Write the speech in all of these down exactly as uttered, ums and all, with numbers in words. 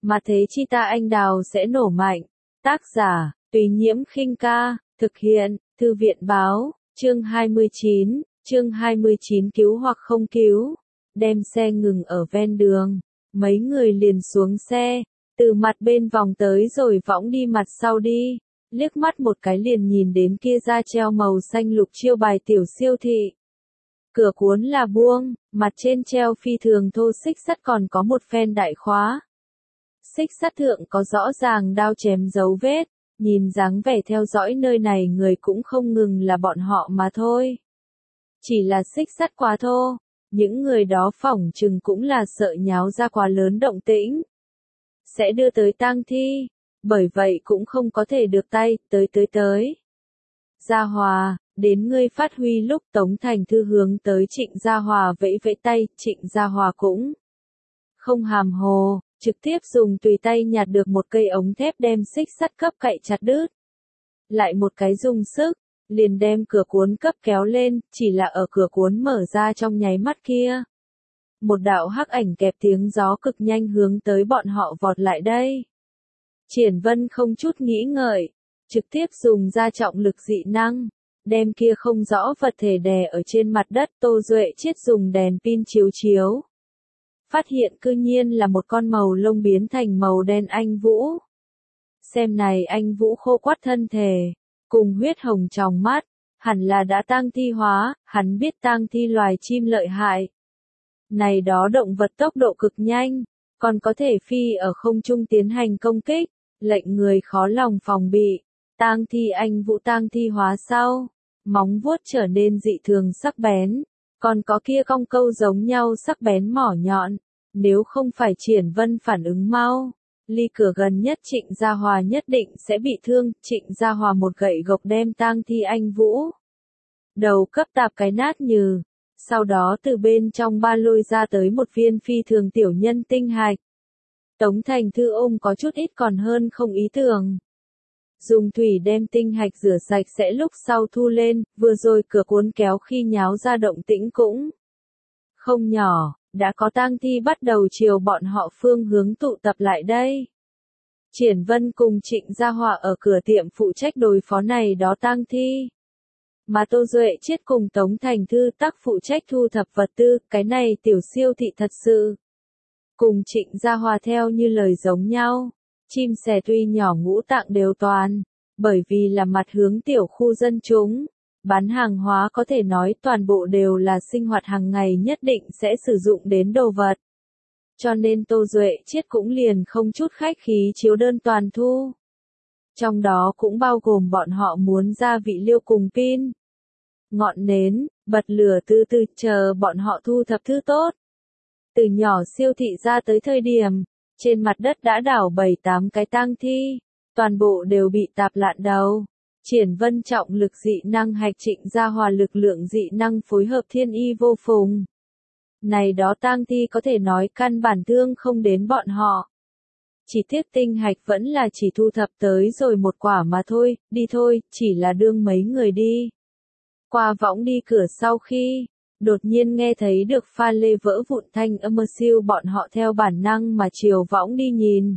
mà thế chi ta anh đào sẽ nổ mạnh. Tác giả, Tùy Nhiễm Khinh Ca, thực hiện, Thư viện Báo, chương hai mươi chín, chương hai mươi chín cứu hoặc không cứu. Đem xe ngừng ở ven đường, mấy người liền xuống xe, từ mặt bên vòng tới rồi võng đi mặt sau đi, liếc mắt một cái liền nhìn đến kia ra treo màu xanh lục chiêu bài tiểu siêu thị. Cửa cuốn là buông, mặt trên treo phi thường thô xích sắt còn có một phen đại khóa. Xích sắt thượng có rõ ràng đao chém dấu vết, nhìn dáng vẻ theo dõi nơi này người cũng không ngừng là bọn họ mà thôi. Chỉ là xích sắt quá thô, những người đó phỏng chừng cũng là sợ nháo ra quá lớn động tĩnh. Sẽ đưa tới tang thi, bởi vậy cũng không có thể được tay, tới tới tới. Gia Hòa, đến ngươi phát huy lúc Tống Thành Thư hướng tới Trịnh Gia Hòa vẫy vẫy tay, Trịnh Gia Hòa cũng không hàm hồ, trực tiếp dùng tùy tay nhặt được một cây ống thép đem xích sắt cấp cậy chặt đứt. Lại một cái dùng sức, liền đem cửa cuốn cấp kéo lên, chỉ là ở cửa cuốn mở ra trong nháy mắt kia. Một đạo hắc ảnh kẹp tiếng gió cực nhanh hướng tới bọn họ vọt lại đây. Triển Vân không chút nghĩ ngợi, trực tiếp dùng ra trọng lực dị năng, đem kia không rõ vật thể đè ở trên mặt đất. Tô Duệ Chiết dùng đèn pin chiếu chiếu. Phát hiện cư nhiên là một con màu lông biến thành màu đen anh vũ. Xem này anh vũ khô quắt thân thể, cùng huyết hồng trong mắt, hẳn là đã tang thi hóa, hắn biết tang thi loài chim lợi hại. Này đó động vật tốc độ cực nhanh, còn có thể phi ở không trung tiến hành công kích, lệnh người khó lòng phòng bị. Tang thi anh vũ tang thi hóa sau, móng vuốt trở nên dị thường sắc bén, còn có kia cong câu giống nhau sắc bén mỏ nhọn. Nếu không phải Triển Vân phản ứng mau, ly cửa gần nhất Trịnh Gia Hòa nhất định sẽ bị thương. Trịnh Gia Hòa một gậy gộc đem tang thi anh vũ đầu cấp tạp cái nát nhừ, sau đó từ bên trong ba lôi ra tới một viên phi thường tiểu nhân tinh hạch. Tống Thành Thư ôm có chút ít còn hơn không ý tưởng. Dùng thủy đem tinh hạch rửa sạch sẽ lúc sau thu lên, vừa rồi cửa cuốn kéo khi nháo ra động tĩnh cũng không nhỏ, đã có tang thi bắt đầu chiều bọn họ phương hướng tụ tập lại đây. Triển Vân cùng Trịnh Gia Hòa ở cửa tiệm phụ trách đối phó này đó tang thi. Mà Tô Duệ Chiết cùng Tống Thành Thư tác phụ trách thu thập vật tư, cái này tiểu siêu thị thật sự. Cùng Trịnh Gia Hòa theo như lời giống nhau, chim sẻ tuy nhỏ ngũ tạng đều toàn, bởi vì là mặt hướng tiểu khu dân chúng, bán hàng hóa có thể nói toàn bộ đều là sinh hoạt hàng ngày nhất định sẽ sử dụng đến đồ vật. Cho nên Tô Duệ Chiết cũng liền không chút khách khí chiếu đơn toàn thu. Trong đó cũng bao gồm bọn họ muốn gia vị liêu cùng pin, ngọn nến, bật lửa từ từ chờ bọn họ thu thập thứ tốt. Từ nhỏ siêu thị ra tới thời điểm, trên mặt đất đã đảo bảy tám cái tang thi, toàn bộ đều bị tạp lạn đầu. Triển Vân trọng lực dị năng hạch Trịnh Gia Hòa lực lượng dị năng phối hợp thiên y vô phùng. Này đó tang thi có thể nói căn bản thương không đến bọn họ. Chỉ tiếc tinh hạch vẫn là chỉ thu thập tới rồi một quả mà thôi, đi thôi, chỉ là đương mấy người đi. Qua võng đi cửa sau khi, đột nhiên nghe thấy được pha lê vỡ vụn thanh âm siêu bọn họ theo bản năng mà chiều võng đi nhìn.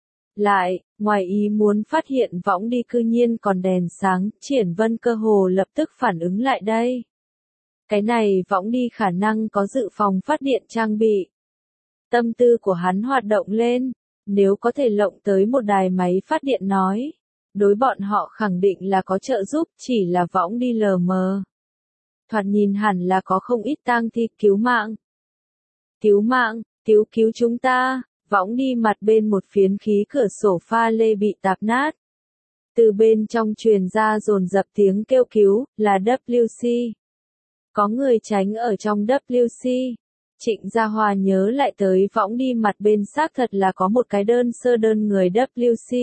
Lại, ngoài ý muốn phát hiện võng đi cư nhiên còn đèn sáng, Triển Vân cơ hồ lập tức phản ứng lại đây. Cái này võng đi khả năng có dự phòng phát điện trang bị. Tâm tư của hắn hoạt động lên, nếu có thể lộng tới một đài máy phát điện nói, đối bọn họ khẳng định là có trợ giúp, chỉ là võng đi lờ mờ. Thoạt nhìn hẳn là có không ít tang thi. Cứu mạng! Cứu mạng! Cứu cứu chúng ta! Võng đi mặt bên một phiến khí cửa sổ pha lê bị tạp nát. Từ bên trong truyền ra dồn dập tiếng kêu cứu, là W C. Có người tránh ở trong W C. Trịnh Gia Hòa nhớ lại tới võng đi mặt bên xác thật là có một cái đơn sơ đơn người W C.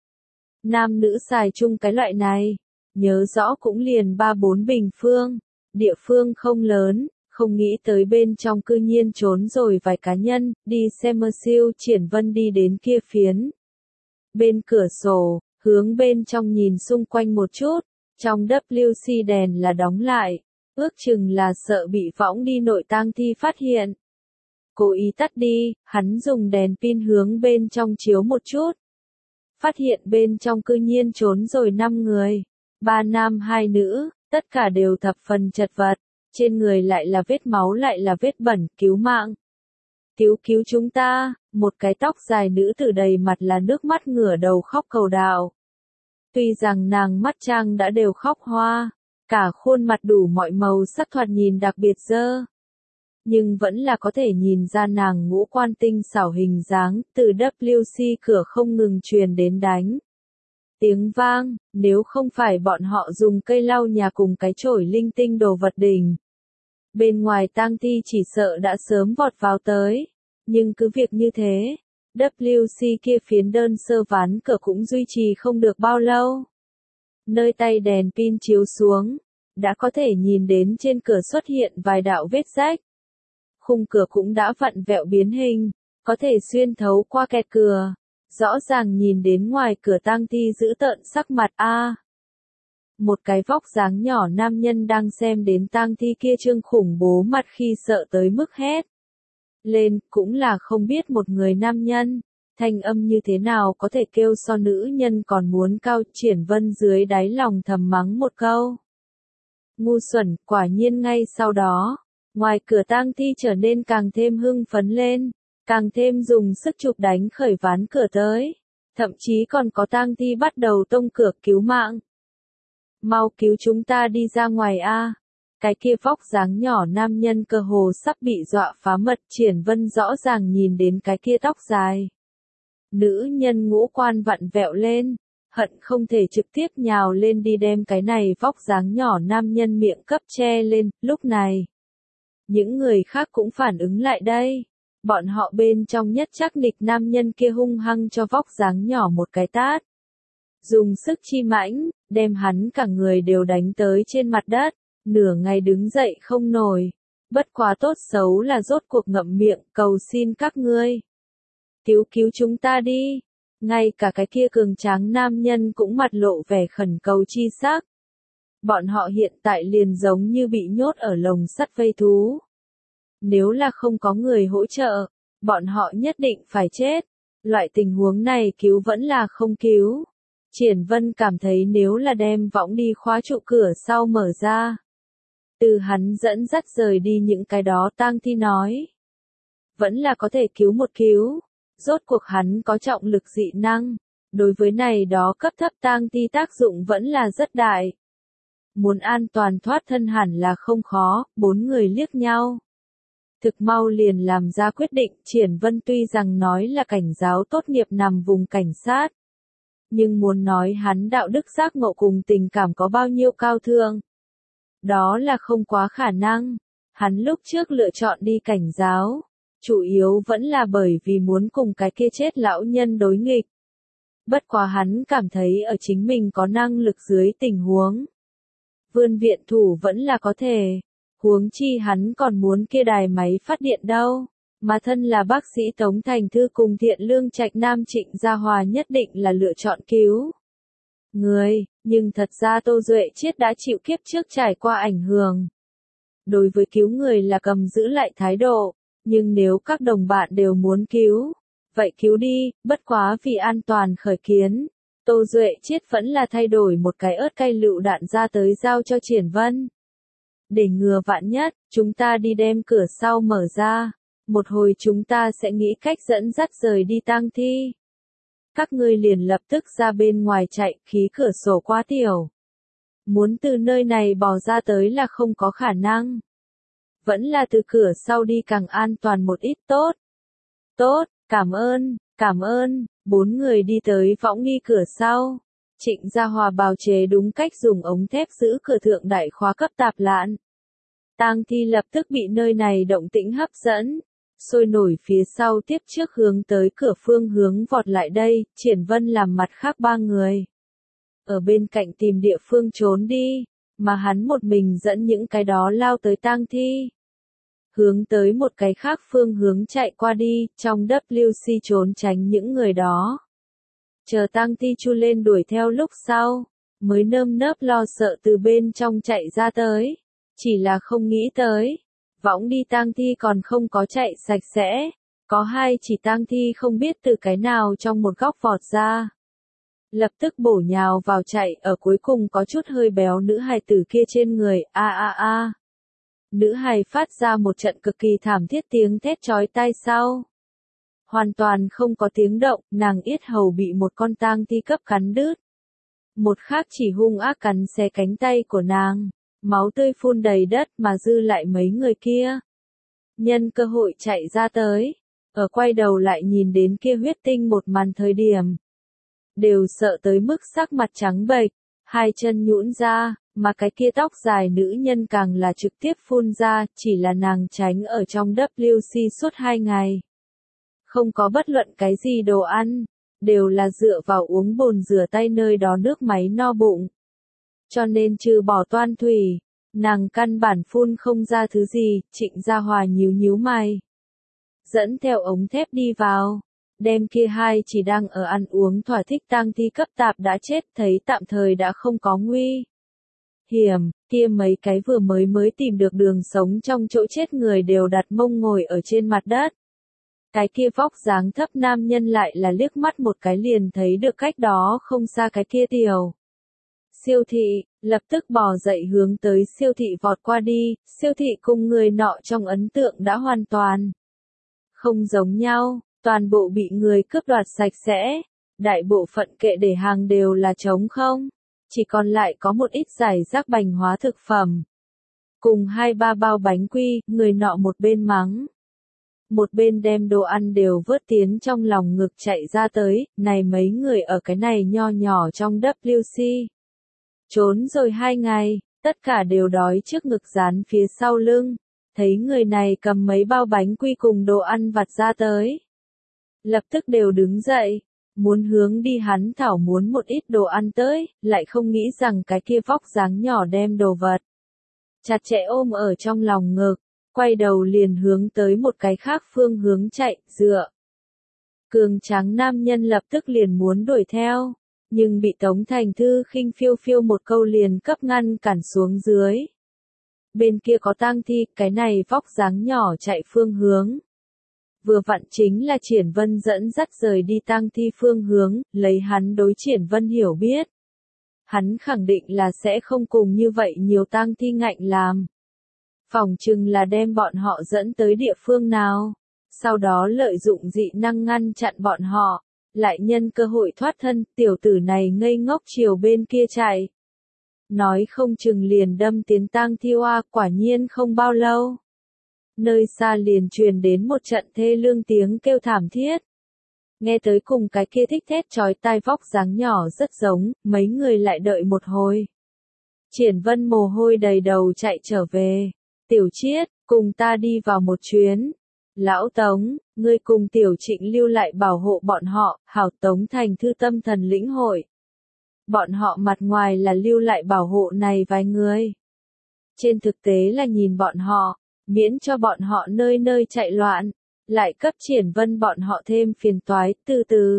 Nam nữ xài chung cái loại này, nhớ rõ cũng liền ba bốn bình phương, địa phương không lớn. Không nghĩ tới bên trong cư nhiên trốn rồi vài cá nhân, đi xem mơ siêu. Triển Vân đi đến kia phiến bên cửa sổ, hướng bên trong nhìn xung quanh một chút, trong W C đèn là đóng lại, ước chừng là sợ bị võng đi nội tang thi phát hiện. cố ý tắt đi, hắn dùng đèn pin hướng bên trong chiếu một chút. Phát hiện bên trong cư nhiên trốn rồi năm người, ba nam hai nữ, tất cả đều thập phần chật vật, trên người lại là vết máu lại là vết bẩn, cứu mạng. Cứu cứu chúng ta, một cái tóc dài nữ tử đầy mặt là nước mắt ngửa đầu khóc cầu đạo. Tuy rằng nàng mắt trang đã đều khóc hoa, cả khuôn mặt đủ mọi màu sắc thoạt nhìn đặc biệt dơ. Nhưng vẫn là có thể nhìn ra nàng ngũ quan tinh xảo hình dáng, từ W C cửa không ngừng truyền đến đánh. Tiếng vang, nếu không phải bọn họ dùng cây lau nhà cùng cái chổi linh tinh đồ vật đỉnh. Bên ngoài tang thi chỉ sợ đã sớm vọt vào tới, nhưng cứ việc như thế, W C kia phiến đơn sơ ván cửa cũng duy trì không được bao lâu. Nơi tay đèn pin chiếu xuống, đã có thể nhìn đến trên cửa xuất hiện vài đạo vết rách. Khung cửa cũng đã vặn vẹo biến hình, có thể xuyên thấu qua kẹt cửa, rõ ràng nhìn đến ngoài cửa tang thi dữ tợn sắc mặt a. Một cái vóc dáng nhỏ nam nhân đang xem đến tang thi kia trương khủng bố mặt khi sợ tới mức hét lên, cũng là không biết một người nam nhân, thanh âm như thế nào có thể kêu so nữ nhân còn muốn cao. Triển Vân dưới đáy lòng thầm mắng một câu. Ngu xuẩn, quả nhiên ngay sau đó, ngoài cửa tang thi trở nên càng thêm hưng phấn lên, càng thêm dùng sức chụp đánh khởi ván cửa tới, thậm chí còn có tang thi bắt đầu tông cửa cứu mạng. Mau cứu chúng ta đi ra ngoài a! Cái kia vóc dáng nhỏ nam nhân cơ hồ sắp bị dọa phá mật. Triển Vân rõ ràng nhìn đến cái kia tóc dài. Nữ nhân ngũ quan vặn vẹo lên, hận không thể trực tiếp nhào lên đi đem cái này vóc dáng nhỏ nam nhân miệng cấp che lên. Lúc này, những người khác cũng phản ứng lại đây. Bọn họ bên trong nhất chắc nịch nam nhân kia hung hăng cho vóc dáng nhỏ một cái tát. Dùng sức chi mãnh, đem hắn cả người đều đánh tới trên mặt đất, nửa ngày đứng dậy không nổi. Bất quá tốt xấu là rốt cuộc ngậm miệng, cầu xin các ngươi. Cứu cứu chúng ta đi. Ngay cả cái kia cường tráng nam nhân cũng mặt lộ vẻ khẩn cầu chi sắc. Bọn họ hiện tại liền giống như bị nhốt ở lồng sắt vây thú. Nếu là không có người hỗ trợ, bọn họ nhất định phải chết. Loại tình huống này cứu vẫn là không cứu. Triển Vân cảm thấy nếu là đem võng đi khóa trụ cửa sau mở ra. Từ hắn dẫn dắt rời đi những cái đó tang thi nói. Vẫn là có thể cứu một cứu. Rốt cuộc hắn có trọng lực dị năng. Đối với này đó cấp thấp tang thi tác dụng vẫn là rất đại. Muốn an toàn thoát thân hẳn là không khó, bốn người liếc nhau. Thực mau liền làm ra quyết định. Triển Vân tuy rằng nói là cảnh giáo tốt nghiệp nằm vùng cảnh sát. Nhưng muốn nói hắn đạo đức giác ngộ cùng tình cảm có bao nhiêu cao thượng. Đó là không quá khả năng. Hắn lúc trước lựa chọn đi cảnh giáo. Chủ yếu vẫn là bởi vì muốn cùng cái kia chết lão nhân đối nghịch. Bất quá hắn cảm thấy ở chính mình có năng lực dưới tình huống. Vươn viện thủ vẫn là có thể. Huống chi hắn còn muốn kia đài máy phát điện đâu. Mà thân là bác sĩ Tống Thành Thư cùng thiện lương trạch nam Trịnh Gia Hòa nhất định là lựa chọn cứu người, nhưng thật ra Tô Duệ Chiết đã chịu kiếp trước trải qua ảnh hưởng. Đối với cứu người là cầm giữ lại thái độ, nhưng nếu các đồng bạn đều muốn cứu, vậy cứu đi, bất quá vì an toàn khởi kiến. Tô Duệ Chiết vẫn là thay đổi một cái ớt cay lựu đạn ra tới giao cho Triển Vân. Để ngừa vạn nhất, chúng ta đi đem cửa sau mở ra. Một hồi chúng ta sẽ nghĩ cách dẫn dắt rời đi tang thi. Các ngươi liền lập tức ra bên ngoài chạy, khí cửa sổ quá tiểu. Muốn từ nơi này bò ra tới là không có khả năng. Vẫn là từ cửa sau đi càng an toàn một ít tốt. Tốt, cảm ơn, cảm ơn. Bốn người đi tới võng nghi cửa sau. Trịnh Gia Hòa bào chế đúng cách dùng ống thép giữ cửa thượng đại khóa cấp tạp lạn. Tang thi lập tức bị nơi này động tĩnh hấp dẫn. Sôi nổi phía sau tiếp trước hướng tới cửa phương hướng vọt lại đây. Triển Vân làm mặt khác ba người. Ở bên cạnh tìm địa phương trốn đi. Mà hắn một mình dẫn những cái đó lao tới tang thi. Hướng tới một cái khác phương hướng chạy qua đi. Trong W C trốn tránh những người đó. Chờ tang thi chu lên đuổi theo lúc sau. Mới nơm nớp lo sợ từ bên trong chạy ra tới. Chỉ là không nghĩ tới. Võng đi tang thi còn không có chạy sạch sẽ. Có hai chỉ tang thi không biết từ cái nào trong một góc vọt ra. Lập tức bổ nhào vào chạy, ở cuối cùng có chút hơi béo nữ hài tử kia trên người, a a a. Nữ hài phát ra một trận cực kỳ thảm thiết tiếng thét chói tai sau. Hoàn toàn không có tiếng động, nàng yết hầu bị một con tang thi cấp cắn đứt. Một khác chỉ hung ác cắn xé cánh tay của nàng, máu tươi phun đầy đất mà dư lại mấy người kia. Nhân cơ hội chạy ra tới, ở quay đầu lại nhìn đến kia huyết tinh một màn thời điểm. Đều sợ tới mức sắc mặt trắng bệch, hai chân nhũn ra, mà cái kia tóc dài nữ nhân càng là trực tiếp phun ra, chỉ là nàng tránh ở trong W C suốt hai ngày. Không có bất luận cái gì đồ ăn, đều là dựa vào uống bồn rửa tay nơi đó nước máy no bụng. Cho nên trừ bỏ toan thủy, nàng căn bản phun không ra thứ gì, Trịnh Gia Hòa nhíu nhíu mày. Dẫn theo ống thép đi vào, đem kia hai chỉ đang ở ăn uống thỏa thích tang thi cấp tạp đã chết, thấy tạm thời đã không có nguy hiểm, kia mấy cái vừa mới mới tìm được đường sống trong chỗ chết người đều đặt mông ngồi ở trên mặt đất. Cái kia vóc dáng thấp nam nhân lại là liếc mắt một cái liền thấy được cách đó không xa cái kia tiểu siêu thị, lập tức bò dậy hướng tới siêu thị vọt qua đi, siêu thị cùng người nọ trong ấn tượng đã hoàn toàn không giống nhau, toàn bộ bị người cướp đoạt sạch sẽ, đại bộ phận kệ để hàng đều là trống không, chỉ còn lại có một ít giải rác bành hóa thực phẩm. Cùng hai ba bao bánh quy, người nọ một bên mắng. Một bên đem đồ ăn đều vớt tiến trong lòng ngực chạy ra tới, này mấy người ở cái này nho nhỏ trong W C. Trốn rồi hai ngày, tất cả đều đói trước ngực dán phía sau lưng, thấy người này cầm mấy bao bánh quy cùng đồ ăn vặt ra tới. Lập tức đều đứng dậy, muốn hướng đi hắn thảo muốn một ít đồ ăn tới, lại không nghĩ rằng cái kia vóc dáng nhỏ đem đồ vật chặt chẽ ôm ở trong lòng ngực. Quay đầu liền hướng tới một cái khác phương hướng chạy, dựa. Cường tráng nam nhân lập tức liền muốn đuổi theo, nhưng bị Tống Thành Thư khinh phiêu phiêu một câu liền cấp ngăn cản xuống dưới. Bên kia có tang thi, cái này vóc dáng nhỏ chạy phương hướng. Vừa vặn chính là Triển Vân dẫn dắt rời đi tang thi phương hướng, lấy hắn đối Triển Vân hiểu biết. Hắn khẳng định là sẽ không cùng như vậy nhiều tang thi ngạnh làm. Phỏng chừng là đem bọn họ dẫn tới địa phương nào, sau đó lợi dụng dị năng ngăn chặn bọn họ, lại nhân cơ hội thoát thân, tiểu tử này ngây ngốc chiều bên kia chạy. Nói không chừng liền đâm tiến tang thi oa, quả nhiên không bao lâu. Nơi xa liền truyền đến một trận thê lương tiếng kêu thảm thiết. Nghe tới cùng cái kia thích thét chói tai vóc dáng nhỏ rất giống, mấy người lại đợi một hồi. Triển Vân mồ hôi đầy đầu chạy trở về. Tiểu Chiết, cùng ta đi vào một chuyến. Lão Tống, ngươi cùng Tiểu Trịnh lưu lại bảo hộ bọn họ, hảo. Tống Thành Thư tâm thần lĩnh hội. Bọn họ mặt ngoài là lưu lại bảo hộ này vài người. Trên thực tế là nhìn bọn họ, miễn cho bọn họ nơi nơi chạy loạn, lại cấp Triển Vân bọn họ thêm phiền toái, từ từ.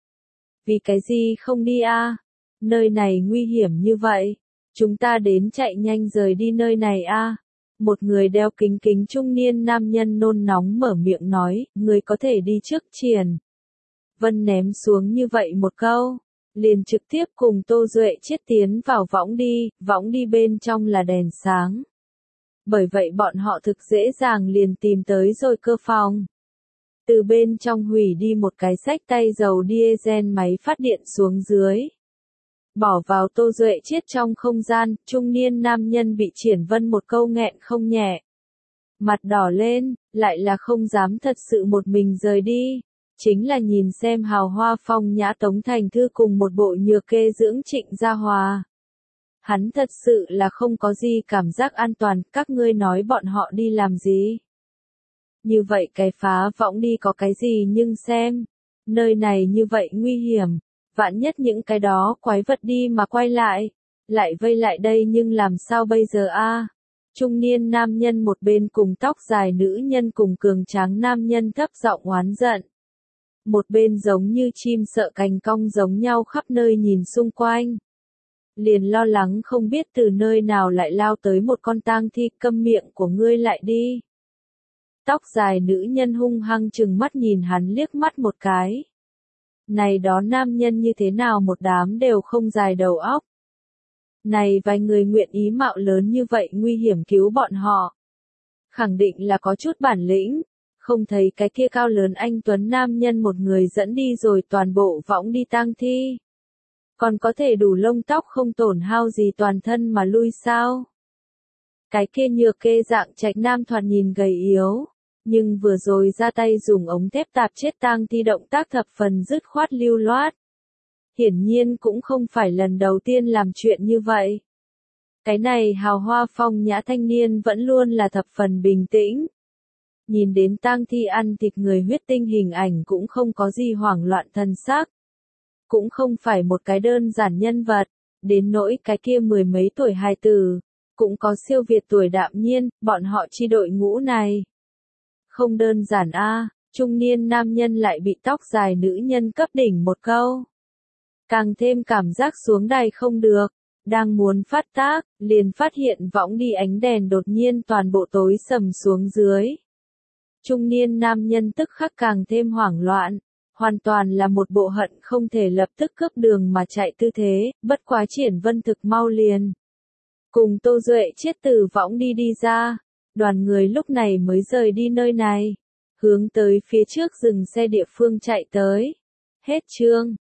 Vì cái gì không đi a? À? Nơi này nguy hiểm như vậy, chúng ta đến chạy nhanh rời đi nơi này a. À? Một người đeo kính kính trung niên nam nhân nôn nóng mở miệng nói, người có thể đi trước. Triển Vân ném xuống như vậy một câu, liền trực tiếp cùng Tô Duệ Chiết tiến vào võng đi, võng đi bên trong là đèn sáng. Bởi vậy bọn họ thực dễ dàng liền tìm tới rồi cơ phòng. Từ bên trong hủy đi một cái xách tay dầu diesel máy phát điện xuống dưới. Bỏ vào Tô Duệ Chiết trong không gian, trung niên nam nhân bị Triển Vân một câu nghẹn không nhẹ. Mặt đỏ lên, lại là không dám thật sự một mình rời đi. Chính là nhìn xem hào hoa phong nhã Tống Thành Thư cùng một bộ nhược kê dưỡng Trịnh Gia Hòa. Hắn thật sự là không có gì cảm giác an toàn, các ngươi nói bọn họ đi làm gì. Như vậy cái phá võng đi có cái gì nhưng xem. Nơi này như vậy nguy hiểm. Vạn nhất những cái đó quái vật đi mà quay lại, lại vây lại đây nhưng làm sao bây giờ a? À? Trung niên nam nhân một bên cùng tóc dài nữ nhân cùng cường tráng nam nhân thấp giọng oán giận. Một bên giống như chim sợ cành cong giống nhau khắp nơi nhìn xung quanh. liền lo lắng không biết từ nơi nào lại lao tới một con tang thi, câm miệng của ngươi lại đi. Tóc dài nữ nhân hung hăng trừng mắt nhìn hắn liếc mắt một cái. Này đó nam nhân như thế nào một đám đều không dài đầu óc. Này vài người nguyện ý mạo lớn như vậy nguy hiểm cứu bọn họ. Khẳng định là có chút bản lĩnh, không thấy cái kia cao lớn anh tuấn nam nhân một người dẫn đi rồi toàn bộ võng đi tang thi. Còn có thể đủ lông tóc không tổn hao gì toàn thân mà lui sao? Cái kia nhược kê dạng trạch nam thoạt nhìn gầy yếu, nhưng vừa rồi ra tay dùng ống thép tạp chết tang thi động tác thập phần dứt khoát lưu loát. Hiển nhiên cũng không phải lần đầu tiên làm chuyện như vậy. Cái này hào hoa phong nhã thanh niên vẫn luôn là thập phần bình tĩnh. Nhìn đến tang thi ăn thịt người huyết tinh hình ảnh cũng không có gì hoảng loạn thần sắc. Cũng không phải một cái đơn giản nhân vật, đến nỗi cái kia mười mấy tuổi hài tử, cũng có siêu việt tuổi đạm nhiên, bọn họ chi đội ngũ này. Không đơn giản a, trung niên nam nhân lại bị tóc dài nữ nhân cấp đỉnh một câu. Càng thêm cảm giác xuống đài không được, đang muốn phát tác, liền phát hiện võng đi ánh đèn đột nhiên toàn bộ tối sầm xuống dưới. Trung niên nam nhân tức khắc càng thêm hoảng loạn, hoàn toàn là một bộ hận không thể lập tức cướp đường mà chạy tư thế, bất quá Triển Vân thực mau liền. Cùng Tô Duệ chết từ võng đi đi ra, đoàn người lúc này mới rời đi nơi này, hướng tới phía trước dừng xe địa phương chạy tới. Hết chương.